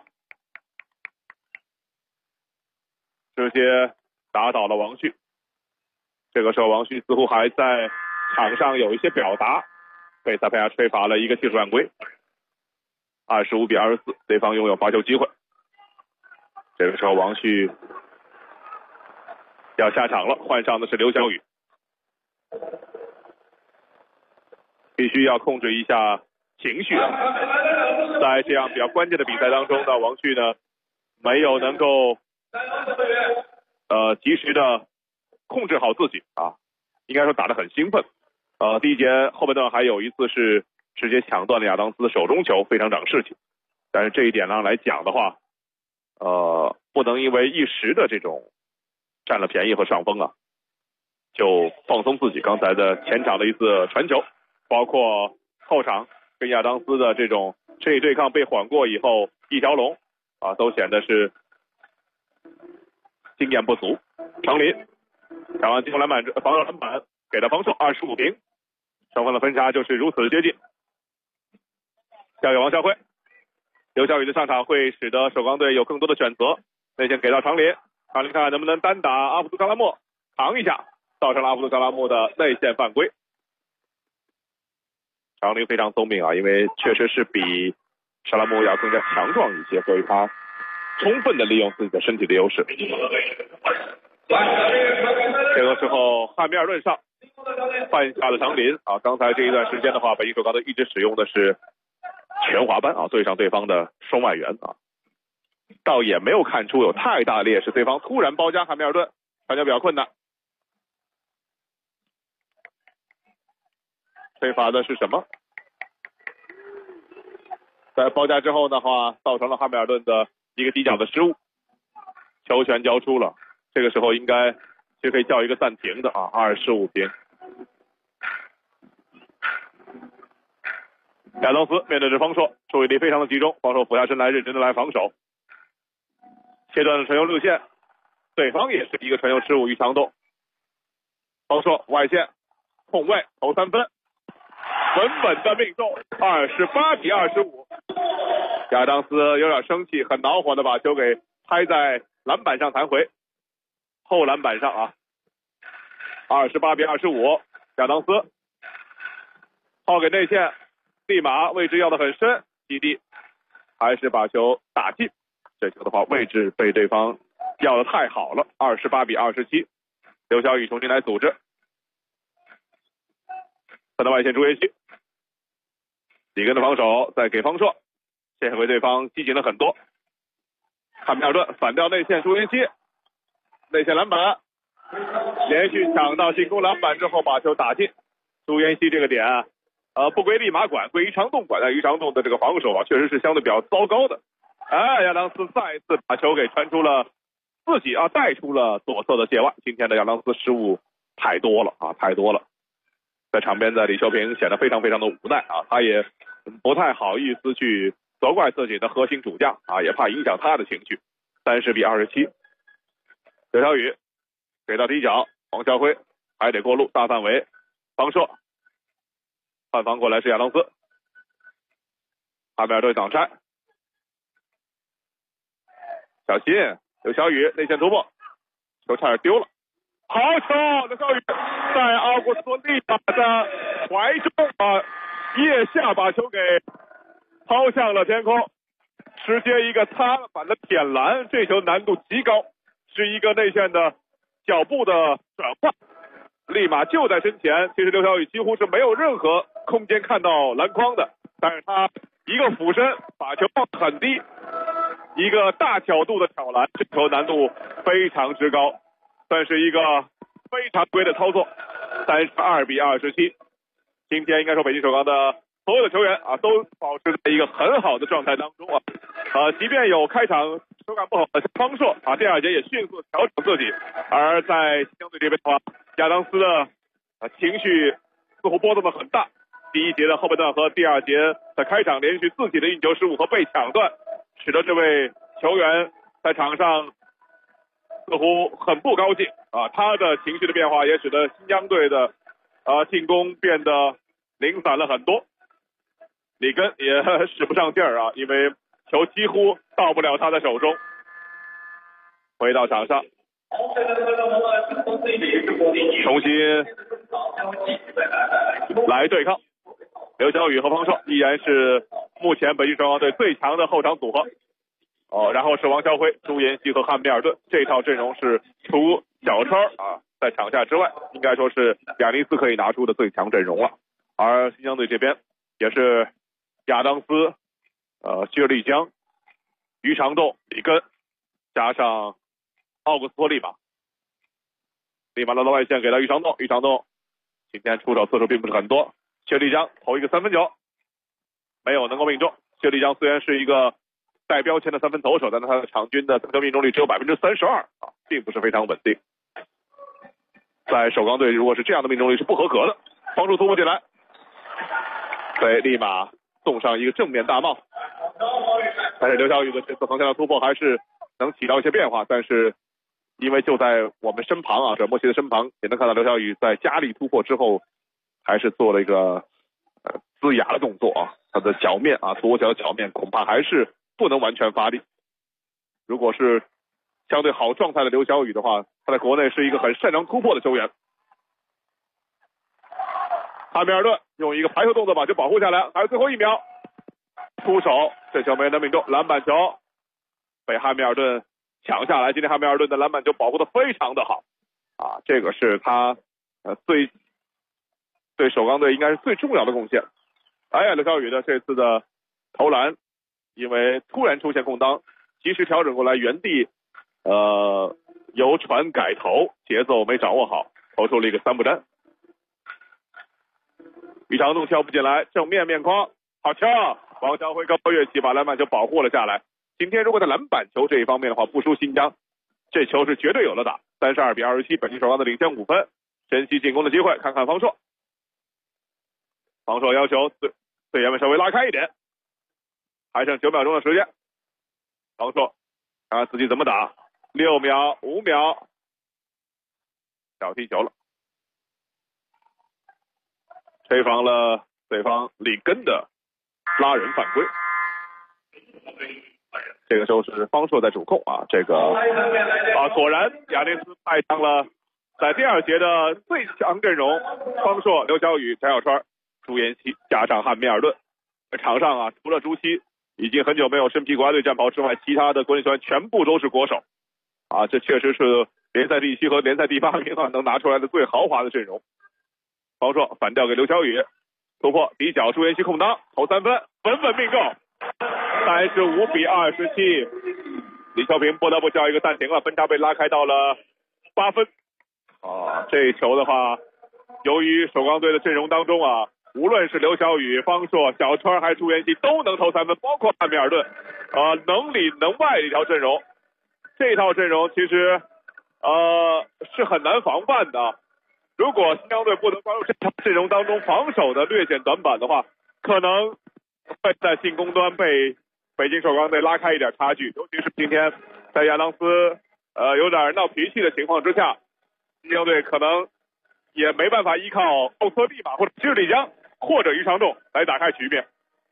直接打倒了王旭。这个时候王旭似乎还在场上有一些表达，被裁判员吹罚了一个技术犯规。25-24，对方拥有罚球机会。这个时候王旭要下场了，换上的是刘晓宇。必须要控制一下情绪，在这样比较关键的比赛当中呢，王旭呢没有能够及时的控制好自己啊，应该说打得很兴奋。第一节后半段还有一次是直接抢断了亚当斯的手中球，非常长士气。但是这一点上来讲的话，不能因为一时的这种占了便宜和上风啊，就放松自己。刚才的前场的一次传球，包括后场跟亚当斯的这种身体对抗被缓过以后一条龙啊，都显得是经验不足。常林抢完进攻篮板，防守篮板给到方硕，25平，双方的分差就是如此接近。交给王晓辉，刘晓宇的上场会使得首钢队有更多的选择，内线给到常林，常林看看能不能单打阿卜杜卡拉莫，扛一下， 造成了阿卜杜萨拉木的内线犯规。常林非常聪明啊，因为确实是比沙拉木要更加强壮一些，所以他充分的利用自己的身体的优势。这个时候汉密尔顿上犯下了常林啊，刚才这一段时间的话，北京首钢队一直使用的是全华班啊，对上对方的双外援啊，倒也没有看出有太大劣势，对方突然包夹汉密尔顿，传球比较困难。吹罚的是什么？在包夹之后的话，造成了汉密尔顿的一个底角的失误，球权交出了。这个时候应该是可以叫一个暂停的啊，25平。亚当斯面对着方硕，注意力非常的集中，方硕俯下身来认真的来防守，切断了传球路线，对方也是一个传球失误，于长栋。方硕外线控卫投3分，稳稳的命中，28比25。亚当斯有点生气，很恼火的把球给拍在篮板上弹回，后篮板上啊。28比25，亚当斯抛给内线，立马位置要得很深，基地还是把球打进。这球的话位置被对方要得太好了，28比27。刘晓宇重新来组织，看到外线朱彦曦，里根的防守再给方硕，这回对方激进了很多。汉密尔顿反掉内线朱彦曦，内线篮板，连续抢到进攻篮板之后把球打进。朱彦曦这个点不归立马管，归于长栋管，但于长栋的这个防守啊确实是相对比较糟糕的。亚当斯再一次把球给传出了自己带出了左侧的界外。今天的亚当斯失误太多了啊，太多了。在场边的李秀平显得非常非常的无奈啊，他也不太好意思去责怪自己的核心主将啊，也怕影响他的情绪。30比27，刘晓宇给到底角，王晓辉还得过路，大范围，方硕换防过来是亚当斯，汉密尔顿挡拆，小心刘晓宇内线突破，球差点丢了，好球！刘晓宇在奥古斯托利马的怀中腋下把球给抛向了天空，直接一个擦板的舔篮，这球难度极高，是一个内线的脚步的转换，立马就在身前。其实刘晓宇几乎是没有任何空间看到篮筐的，但是他一个俯身把球放很低，一个大角度的挑篮，这球难度非常之高，算是一个非常规的操作。32比27，今天应该说北京首钢的所有的球员都保持在一个很好的状态当中即便有开场手感不好的方硕第二节也迅速调整自己，而在相对这边的话，亚当斯的情绪似乎波动的很大。第一节的后半段和第二节的开场连续自己的运球失误和被抢断，使得这位球员在场上似乎很不高兴他的情绪的变化也使得新疆队的进攻变得零散了很多。里根也使不上劲儿因为球几乎到不了他的手中。回到场上，重新来对抗。刘晓宇和方硕依然是目前北京首钢队最强的后场组合然后是王晓辉、朱彦曦和汉密尔顿，这套阵容是除小超在场下之外，应该说是亚尼斯可以拿出的最强阵容了。而新疆队这边也是亚当斯、希尔利江、于长栋、里根，加上奥古斯托利马，立马拉到外线给到于长栋，于长栋今天出手次数并不是很多，希尔利江投一个3分球，没有能够命中。希尔利江虽然是一个带标签的3分投手，但是他的场均的3分球命中率只有 32%并不是非常稳定。在首钢队如果是这样的命中率是不合格的。方硕突破进来，对，立马送上一个正面大帽。但是刘晓宇的这次横向的突破还是能起到一些变化，但是因为就在我们身旁转播席的身旁，也能看到刘晓宇在加力突破之后还是做了一个呲牙的动作他的脚面左脚的脚面恐怕还是不能完全发力。如果是相对好状态的刘晓宇的话，他在国内是一个很擅长突破的球员， 汉密尔顿用一个排球动作把球保护下来，还有最后1秒出手，这球没能命中，篮板球被汉密尔顿抢下来。今天汉密尔顿的篮板球保护的非常的好啊，这个是他对首钢队应该是最重要的贡献。哎呀，刘晓宇的这次的投篮因为突然出现空当，及时调整过来，原地由传改投，节奏没掌握好，投出了一个3不沾。于长栋跳不进来，正面面框，好球！王祥辉高跃起把篮板球保护了下来。今天如果在篮板球这一方面的话不输新疆，这球是绝对有了打。32比27，北京首钢的领先5分，珍惜进攻的机会。看看方硕，方硕要求队员们稍微拉开一点，还剩9秒钟的时间。方硕看看自己怎么打，6秒、5秒，小踢球了，吹防了对方里根的拉人犯规。这个时候是方硕在主控啊，这个果然亚历斯派上了在第2节的最强阵容，方硕、刘晓宇、翟小川、朱彦西加上汉密尔顿。场上啊，除了朱熹已经很久没有身披国家队战袍之外，其他的国内球员全部都是国手啊，这确实是联赛第7和联赛第8名啊能拿出来的最豪华的阵容。方硕反调给刘晓宇，突破底角，朱彦西空当投3分，稳稳命中。35比27，李霄平不得不叫一个暂停了，分差被拉开到了8分。这一球的话，由于首钢队的阵容当中啊，无论是刘晓宇、方硕、小川还是朱彦西都能投3分，包括汉密尔顿，能里能外的一条阵容。这套阵容其实是很难防范的。如果新疆队不能关注这套阵容当中防守的略显短板的话，可能会在进攻端被北京首钢队拉开一点差距。尤其是今天在亚当斯有点闹脾气的情况之下，新疆队可能也没办法依靠奥特利马或者基尔里江或者于长仲来打开局面。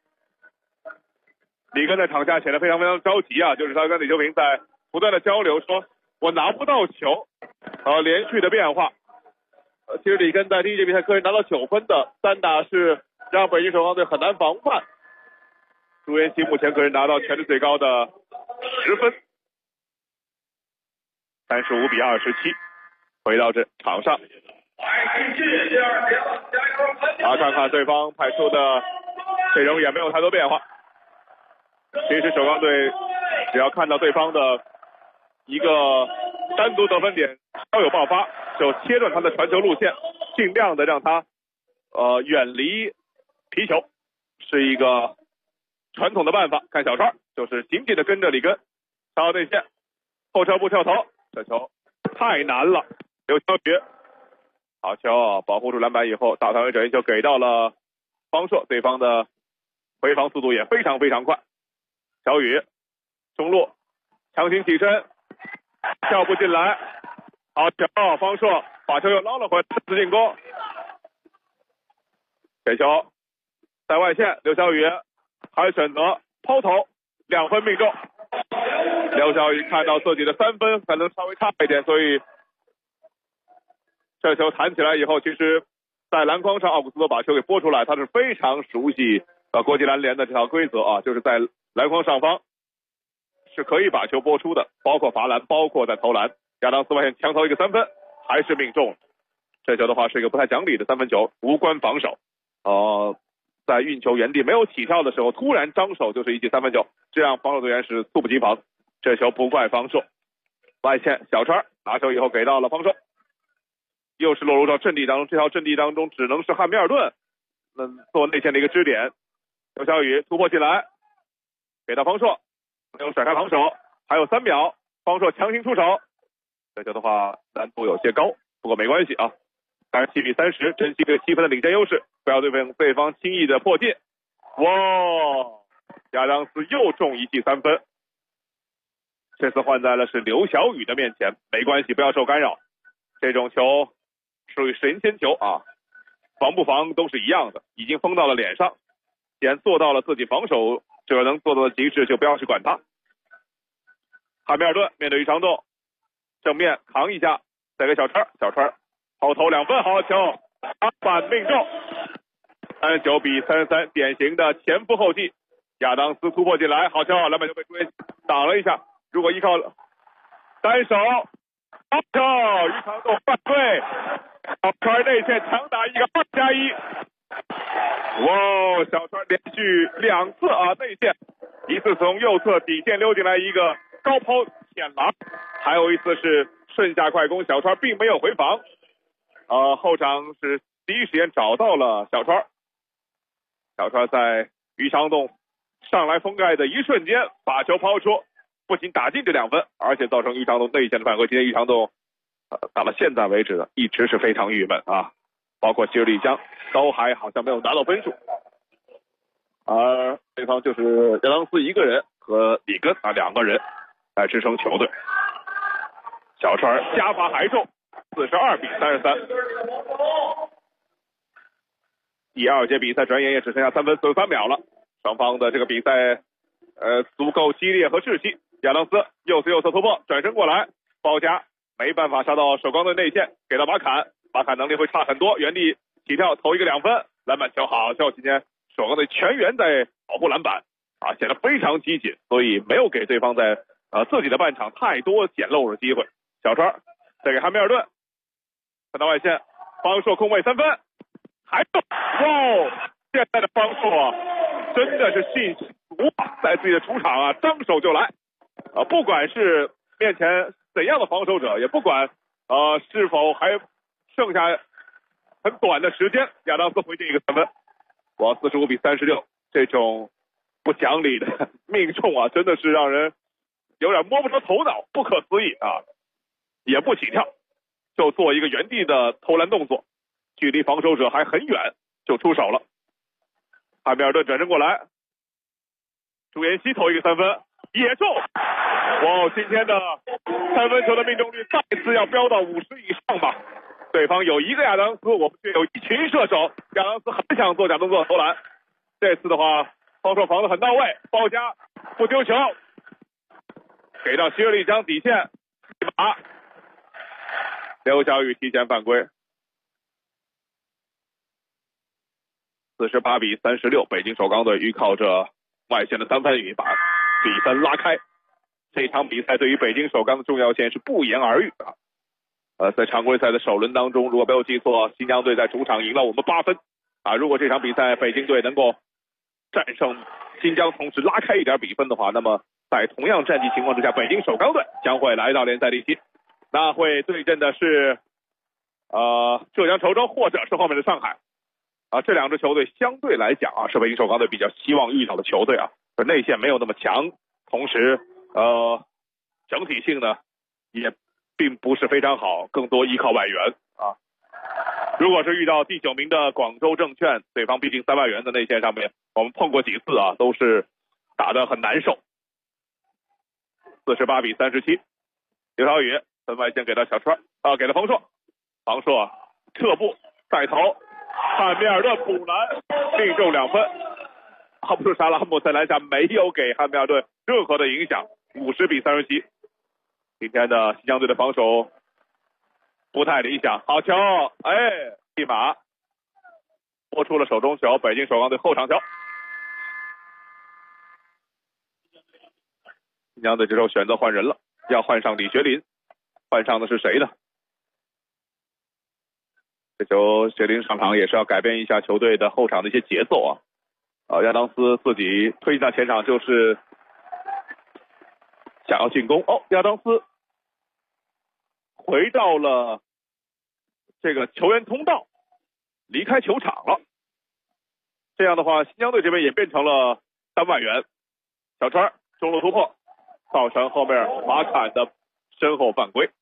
里根在场下显得非常非常着急啊，就是他跟李秀平在不断的交流，说我拿不到球，连续的变化。其实里根在第1节比赛个人拿到9分的3打是让北京首钢队很难防范。朱彦西目前个人拿到全队最高的10分，35比27，回到这场上。看看对方派出的阵容也没有太多变化。其实首钢队只要看到对方的一个单独得分点稍有爆发，就切断他的传球路线，尽量的让他远离皮球，是一个传统的办法。看小川就是紧紧的跟着里根到内线，后撤步跳投，这球太难了。刘晓宇好球，保护住篮板以后，大范围转移球给到了方硕，对方的回防速度也非常非常快。小宇中路强行起身，跳不进来，好球，方硕把球又捞了回来，次进攻，给球在外线，刘晓宇还选择抛投，2分命中。刘晓宇看到自己的3分可能稍微差一点，所以这球弹起来以后，其实在篮筐上奥古斯托把球给拨出来，他是非常熟悉国际篮联的这套规则啊，就是在篮筐上方是可以把球拨出的，包括罚篮，包括在投篮。亚当斯外线强投一个3分，还是命中。这球的话是一个不太讲理的3分球，无关防守。在运球原地没有起跳的时候，突然张手就是一记3分球，这样防守队员是猝不及防。这球不怪方硕，外线小川拿球以后给到了方硕，又是落入到阵地当中，这条阵地当中只能是汉密尔顿做内线的一个支点。刘晓宇突破进来，给到方硕，没有甩开防守，还有3秒，方硕强行出手，这球的话难度有些高，不过没关系啊。37比30，珍惜这7分的领先优势，不要对方轻易的破进。哇，亚当斯又中一记3分，这次换在了是刘晓宇的面前，没关系，不要受干扰。这种球属于神仙球啊，防不防都是一样的，已经封到了脸上。既然做到了自己防守者能做到的极致，就不要去管他。汉密尔顿面对于长栋，正面扛一下，再给小川，小川抛投2分，好球，篮板命中。 39-33，典型的前赴后继。亚当斯突破进来，好球，篮板就被追挡了一下。如果依靠单手，好球，于长栋犯规，小川内线强打一个2+1。哇，小川连续2次内线，一次从右侧底线溜进来一个高抛浅篮，还有一次是顺下快攻，小川并没有回防。后场是第一时间找到了小川，小川在于长栋上来封盖的一瞬间把球抛出，不仅打进这2分，而且造成于长栋内线的犯规。今天于长栋到了现在为止一直是非常郁闷啊，包括希尔利江都还好像没有拿到分数，而对方就是亚当斯一个人和里根2个人来支撑球队。小川加罚还中，42-33。第2节比赛转眼也只剩下3分43秒了，双方的这个比赛足够激烈和窒息。亚当斯右侧突破，转身过来，包夹没办法杀到首钢队内线，给到马坎能力会差很多，原地起跳投一个2分，篮板球好球。今天首钢队全员在保护篮板显得非常积极，所以没有给对方在自己的半场太多捡漏的机会。小川再给汉密尔顿，看到外线，方硕空位3分，还中！哇，现在的方硕真的是信心足在自己的主场张手就来不管是面前怎样的防守者，也不管是否还剩下很短的时间，亚当斯回进一个3分。哇，45-36，这种不讲理的命中真的是让人有点摸不着头脑，不可思议也不起跳，就做一个原地的投篮动作，距离防守者还很远就出手了。汉密尔顿转身过来，朱彦西投一个3分也中。哇，今天的3分球的命中率再次要飙到50以上吧。对方有一个亚当斯，我们却有一群射手。亚当斯很想做假动作投篮，这次的话防守防得很到位，包夹不丢球，给到希尔利江底线，一码刘晓宇提前犯规。48-36，北京首钢队依靠着外线的3分雨把比分拉开。这场比赛对于北京首钢的重要性是不言而喻在常规赛的首轮当中，如果没有记错，新疆队在主场赢了我们8分如果这场比赛北京队能够战胜新疆，同时拉开一点比分的话，那么在同样战绩情况之下，北京首钢队将会来到联赛第7，那会对阵的是浙江稠州或者是后面的上海这2支球队相对来讲是北京首钢队比较希望遇到的球队内线没有那么强，同时整体性呢也并不是非常好，更多依靠外援如果是遇到第9名的广州证券，对方毕竟3外援的内线上面我们碰过几次都是打得很难受。48-37，刘晓宇分外线给到小川给了方硕，方硕撤步再投，汉密尔顿补篮命中2分。阿卜杜沙拉姆在篮下没有给汉密尔顿任何的影响。50-37，今天的新疆队的防守不太理想，好球，一码拨出了手中球，北京首钢队后场球。新疆队这时候选择换人了，要换上李学林，换上的是谁呢？这球学林上场也是要改变一下球队的后场的一些节奏亚当斯自己推进到前场就是想要进攻亚当斯回到了这个球员通道，离开球场了。这样的话，新疆队这边也变成了3外援。小川中路突破，造成后面马坎的身后犯规。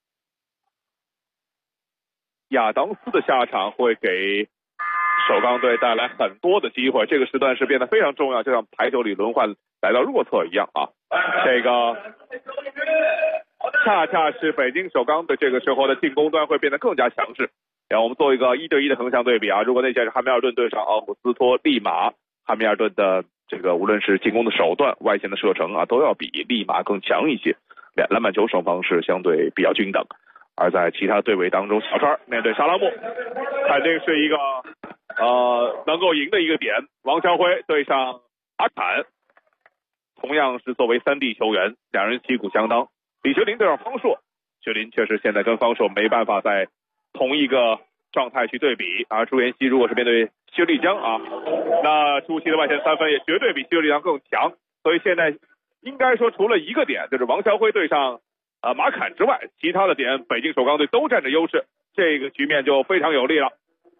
亚当斯的下场会给首钢队带来很多的机会，这个时段是变得非常重要，就像排球里轮换来到弱侧一样这个恰恰是北京首钢队这个时候的进攻端会变得更加强势。然后我们做一个1对1的横向对比如果内线是汉密尔顿对上奥姆斯托利马，汉密尔顿的这个无论是进攻的手段、外线的射程都要比利马更强一些，篮板球双方是相对比较均等。而在其他队位当中，小川面对沙拉木肯定是一个能够赢的一个点。王晓辉对上马侃，同样是作为3地球员，两人旗鼓相当。李学林对上方硕，学林确实现在跟方硕没办法在同一个状态去对比，而朱妍希如果是面对谢丽江啊，那朱琦的外线3分也绝对比谢丽江更强。所以现在应该说除了一个点，就是王晓辉对上马侃之外，其他的点北京首钢队都占着优势，这个局面就非常有利了。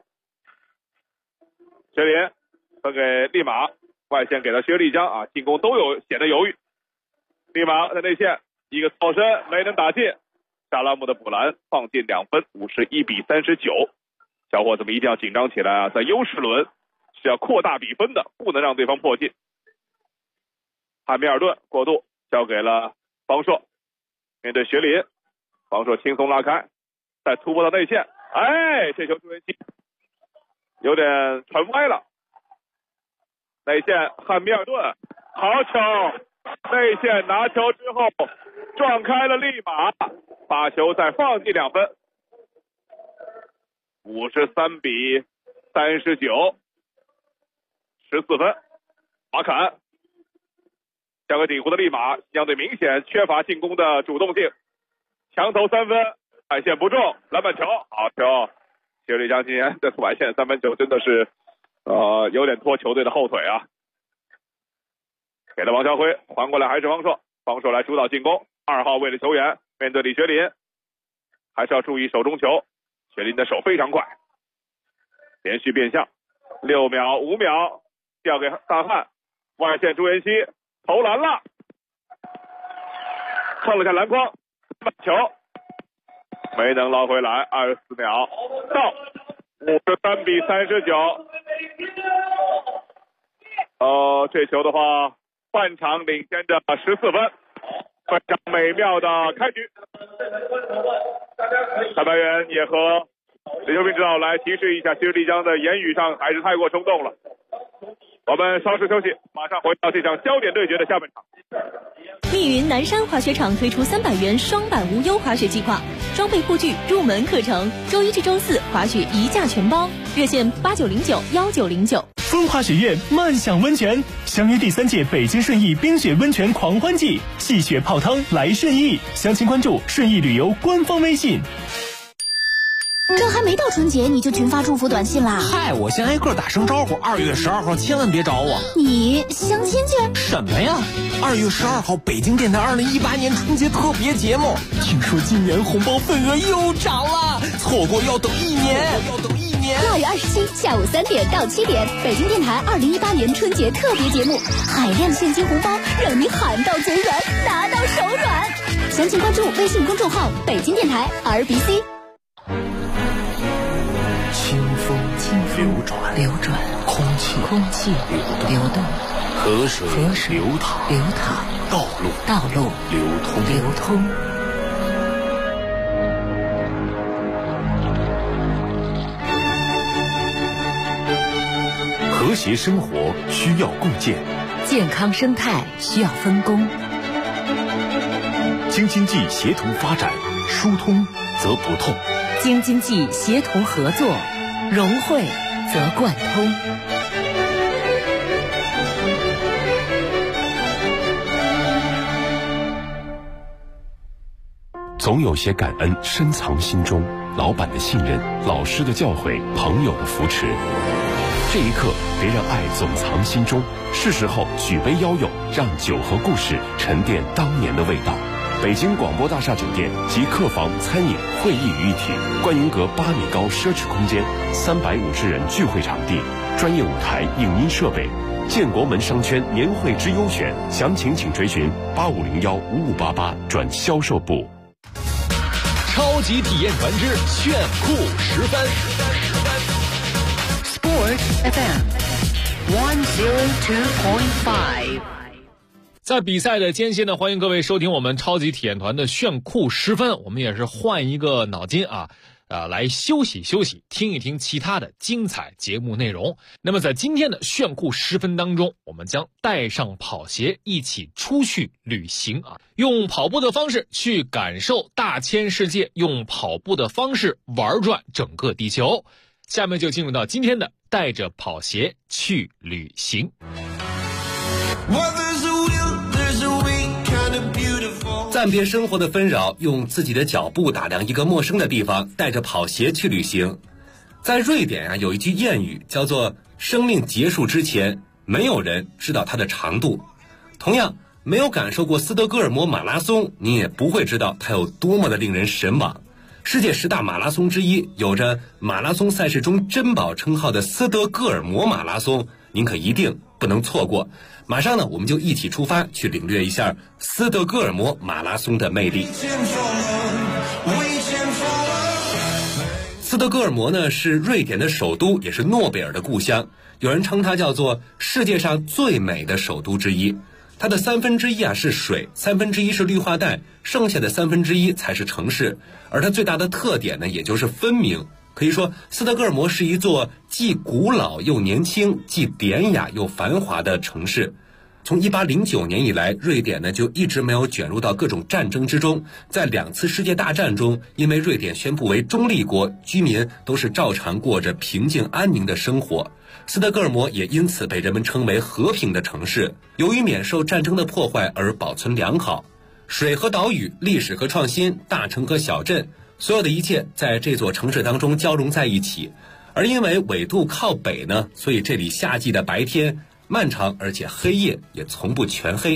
学林分给利马，外线给了薛丽江啊，进攻都有显得犹豫。利马在内线一个侧身没能打进，沙拉姆的补篮放进2分，51-39。小伙子们一定要紧张起来啊，在优势轮是要扩大比分的，不能让对方破进。汉密尔顿过渡交给了方硕，面对学林，方硕轻松拉开，再突破到内线，这球朱妍希有点传歪了。内线汉密尔顿好球，内线拿球之后撞开了利马，把球再放进2分，53-39，14分。马侃交给底弧的利马，相对明显缺乏进攻的主动性，强投3分，外线不中，篮板球，好球。谢丽江今年的外线3分球真的是有点拖球队的后腿啊。给了王晓辉，还过来还是方硕，方硕来主导进攻，2号位的球员面对李学林，还是要注意手中球，学林的手非常快，连续变向，6秒5秒掉给大汉，外线朱妍希投篮了，蹭了下篮筐，球没能捞回来，24秒到，53-39。这球的话，半场领先着14分，非常美妙的开局。裁判员也和李秀斌指导来提示一下，其实丽江的言语上还是太过冲动了。我们稍事休息，马上回到这场焦点对决的下半场。 密云南山滑雪场推出300元双板无忧滑雪计划，装备护具、入门课程，周1至周4滑雪1价全包，热线89091909。 风花雪苑漫享温泉，相约第3届北京顺义冰雪温泉狂欢季，戏雪泡汤来顺义，详情关注顺义旅游官方微信。 这还没到春节你就群发祝福短信啦？ 嗨，我先挨个打声招呼，2月12号千万别找我。 你相亲去？ 什么呀？2月12号北京电台2018年春节特别节目，听说今年红包份额又涨了，错过要等1年。 2月27下午3点到7点，北京电台2018年春节特别节目，海量现金红包让你喊到嘴软，拿到手软。详情关注微信公众号北京电台 RBC。 清风流转，空气流动，河水流淌，道路流通。 和谐生活需要共建， 健康生态需要分工。 京津冀协同发展，疏通则不痛； 京津冀协同合作，融汇则贯通。 总有些感恩深藏心中，老板的信任，老师的教诲，朋友的扶持。这一刻，别让爱总藏心中，是时候举杯邀友，让酒和故事沉淀当年的味道。北京广播大厦酒店集客房、餐饮、会议于一体，观云阁8米高奢侈空间，350人聚会场地，专业舞台、影音设备。建国门商圈年会之优选，详情请追询85015588转销售部。 超级体验团之炫酷10分。 Sport FM 102.5。 在比赛的间隙呢，欢迎各位收听我们超级体验团的炫酷10分。我们也是换一个脑筋来休息休息，听一听其他的精彩节目内容。那么在今天的炫酷10分当中，我们将带上跑鞋一起出去旅行用跑步的方式去感受大千世界，用跑步的方式玩转整个地球。下面就进入到今天的带着跑鞋去旅行。 暂别生活的纷扰，用自己的脚步打量一个陌生的地方，带着跑鞋去旅行。在瑞典有一句谚语叫做生命结束之前，没有人知道它的长度。同样，没有感受过斯德哥尔摩马拉松，你也不会知道它有多么的令人神往。世界10大马拉松之一，有着马拉松赛事中珍宝称号的斯德哥尔摩马拉松，您可一定不能错过。马上呢，我们就一起出发，去领略一下斯德哥尔摩马拉松的魅力。斯德哥尔摩呢是瑞典的首都，也是诺贝尔的故乡，有人称它叫做世界上最美的首都之一。它的1/3是水，1/3是绿化带，剩下的1/3才是城市。而它最大的特点呢，也就是分明。可以说，斯德哥尔摩是一座既古老又年轻，既典雅又繁华的城市。从1809年以来，瑞典呢就一直没有卷入到各种战争之中。在2次世界大战中，因为瑞典宣布为中立国，居民都是照常过着平静安宁的生活。斯德哥尔摩也因此被人们称为和平的城市，由于免受战争的破坏而保存良好。水和岛屿，历史和创新，大城和小镇，所有的一切在这座城市当中交融在一起。而因为纬度靠北呢，所以这里夏季的白天漫长，而且黑夜也从不全黑。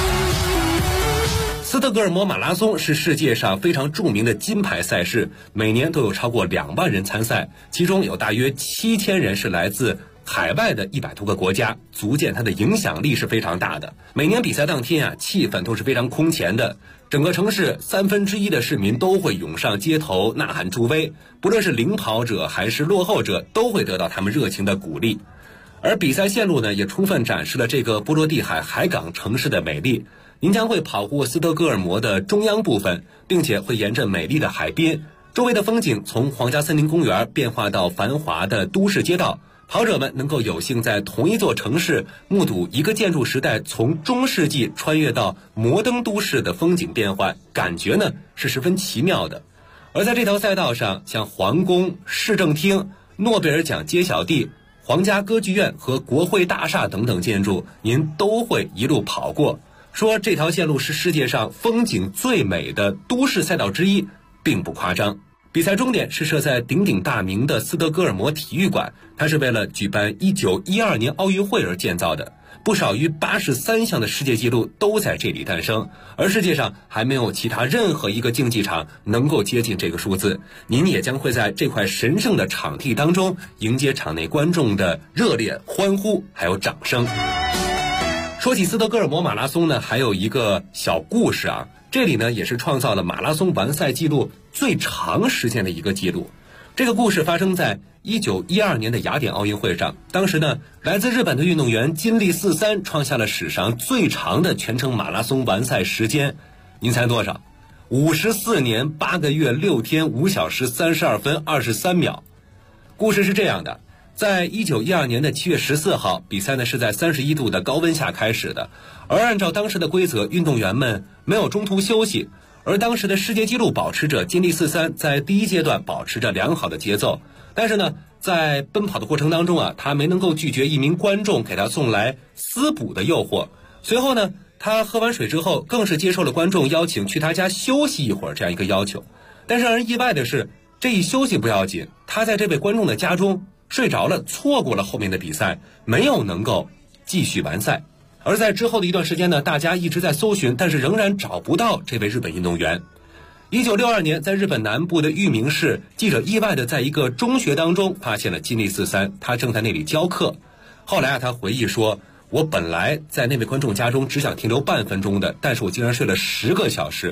斯德哥尔摩马拉松是世界上非常著名的金牌赛事，每年都有超过2万人参赛，其中有大约7000人是来自海外的100多个国家，足见它的影响力是非常大的。每年比赛当天气氛都是非常空前的，整个城市1/3的市民都会涌上街头呐喊助威，不论是领跑者还是落后者，都会得到他们热情的鼓励。而比赛线路呢，也充分展示了这个波罗的海海港城市的美丽。您将会跑过斯德哥尔摩的中央部分，并且会沿着美丽的海滨，周围的风景从皇家森林公园变化到繁华的都市街道。跑者们能够有幸在同一座城市目睹一个建筑时代从中世纪穿越到摩登都市的风景变换，感觉呢是十分奇妙的。而在这条赛道上，像皇宫、市政厅、诺贝尔奖揭晓地、皇家歌剧院和国会大厦等等建筑，您都会一路跑过。说这条线路是世界上风景最美的都市赛道之一，并不夸张。比赛终点是设在鼎鼎大名的斯德哥尔摩体育馆，它是为了举办1912年奥运会而建造的，不少于83项的世界纪录都在这里诞生，而世界上还没有其他任何一个竞技场能够接近这个数字。您也将会在这块神圣的场地当中迎接场内观众的热烈欢呼还有掌声。说起斯德哥尔摩马拉松呢，还有一个小故事啊，这里呢也是创造了马拉松完赛记录最长时间的一个记录。这个故事发生在1912年的雅典奥运会上，当时呢，来自日本的运动员金立43创下了史上最长的全程马拉松完赛时间，您猜多少？54年8个月6天5小时32分23秒。故事是这样的，在1912年的7月14号，比赛呢是在31度的高温下开始的，而按照当时的规则，运动员们没有中途休息。而当时的世界纪录保持者金立43在第一阶段保持着良好的节奏，但是呢，在奔跑的过程当中啊，他没能够拒绝一名观众给他送来私补的诱惑。随后呢，他喝完水之后，更是接受了观众邀请去他家休息一会儿这样一个要求。但是让人意外的是，这一休息不要紧，他在这位观众的家中睡着了，错过了后面的比赛，没有能够继续完赛。而在之后的一段时间呢，大家一直在搜寻，但是仍然找不到这位日本运动员。1962年，在日本南部的玉名市，记者意外的在一个中学当中发现了金立43，他正在那里教课。后来他回忆说，我本来在那位观众家中只想停留半分钟的，但是我竟然睡了10个小时，